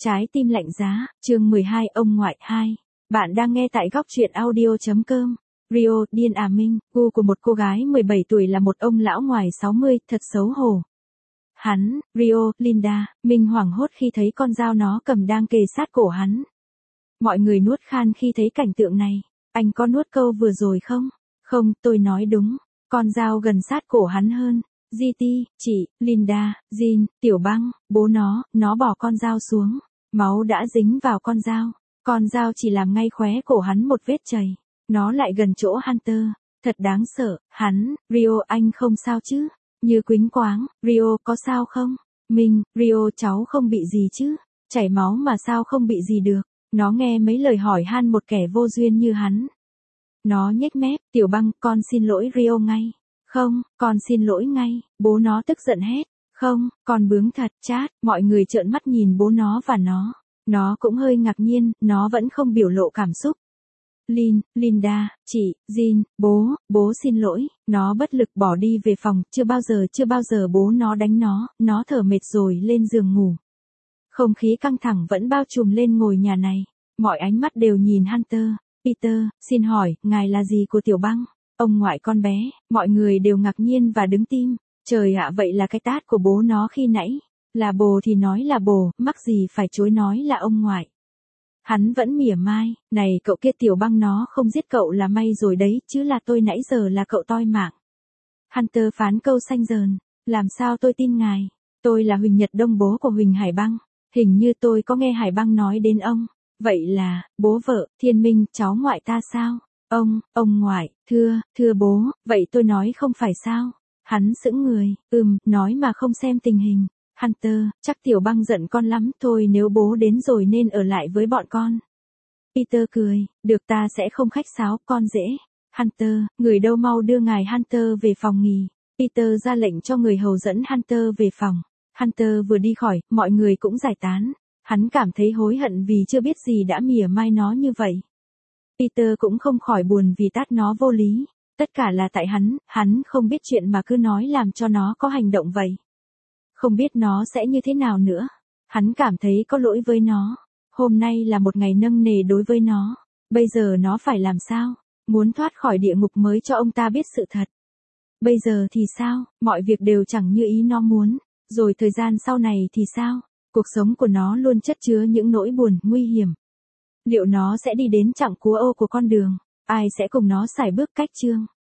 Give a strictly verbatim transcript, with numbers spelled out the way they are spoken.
Trái tim lạnh giá, chương mười hai ông ngoại hai. Bạn đang nghe tại góc truyện audio.com. Rio, điên à Minh, gu của một cô gái mười bảy tuổi là một ông lão ngoài sáu mươi, thật xấu hổ. Hắn, Rio, Linda, Minh hoảng hốt khi thấy con dao nó cầm đang kề sát cổ hắn. Mọi người nuốt khan khi thấy cảnh tượng này. Anh có nuốt câu vừa rồi không? Không, tôi nói đúng. Con dao gần sát cổ hắn hơn. giê tê, chị, Linda, Jean, Tiểu Băng, bố nó, nó bỏ con dao xuống. Máu đã dính vào con dao. Con dao chỉ làm ngay khóe cổ hắn một vết chảy. Nó lại gần chỗ Hunter. Thật đáng sợ. Hắn, Rio, anh không sao chứ? Như quýnh quáng, Rio, có sao không? Minh, Rio, cháu không bị gì chứ? Chảy máu mà sao không bị gì được? Nó nghe mấy lời hỏi han một kẻ vô duyên như hắn. Nó nhếch mép, Tiểu Băng, con xin lỗi Rio ngay. Không, con xin lỗi ngay, bố nó tức giận hét. Không, con bướng thật, chát, mọi người trợn mắt nhìn bố nó và nó. Nó cũng hơi ngạc nhiên, nó vẫn không biểu lộ cảm xúc. Lin, Linda, chị, Jean, bố, bố xin lỗi, nó bất lực bỏ đi về phòng, chưa bao giờ chưa bao giờ bố nó đánh nó, nó thở mệt rồi lên giường ngủ. Không khí căng thẳng vẫn bao trùm lên ngôi nhà này, mọi ánh mắt đều nhìn Hunter. Peter, xin hỏi, ngài là gì của Tiểu Băng? Ông ngoại con bé, mọi người đều ngạc nhiên và đứng tim. Trời ạ, vậy là cái tát của bố nó khi nãy. Là bồ thì nói là bồ, mắc gì phải chối nói là ông ngoại. Hắn vẫn mỉa mai, này cậu kia Tiểu Băng nó không giết cậu là may rồi đấy, chứ là tôi nãy giờ là cậu toi mạng. Hunter phán câu xanh dờn, làm sao tôi tin ngài, tôi là Huỳnh Nhật Đông, bố của Huỳnh Hải Băng, hình như tôi có nghe Hải Băng nói đến ông, vậy là, bố vợ, Thiên Minh, cháu ngoại ta sao? Ông, ông ngoại, thưa, thưa bố, vậy tôi nói không phải sao? Hắn sững người, ừm, nói mà không xem tình hình. Hunter, chắc Tiểu Băng giận con lắm, thôi nếu bố đến rồi nên ở lại với bọn con. Peter cười, được, ta sẽ không khách sáo, con dễ. Hunter, người đâu mau đưa ngài Hunter về phòng nghỉ. Peter ra lệnh cho người hầu dẫn Hunter về phòng. Hunter vừa đi khỏi, mọi người cũng giải tán. Hắn cảm thấy hối hận vì chưa biết gì đã mỉa mai nó như vậy. Peter cũng không khỏi buồn vì tát nó vô lý. Tất cả là tại hắn, hắn không biết chuyện mà cứ nói làm cho nó có hành động vậy. Không biết nó sẽ như thế nào nữa. Hắn cảm thấy có lỗi với nó. Hôm nay là một ngày nâng nề đối với nó. Bây giờ nó phải làm sao? Muốn thoát khỏi địa ngục mới cho ông ta biết sự thật. Bây giờ thì sao? Mọi việc đều chẳng như ý nó muốn. Rồi thời gian sau này thì sao? Cuộc sống của nó luôn chất chứa những nỗi buồn, nguy hiểm. Liệu nó sẽ đi đến chặng cua ô của con đường? Ai sẽ cùng nó sải bước cách chương?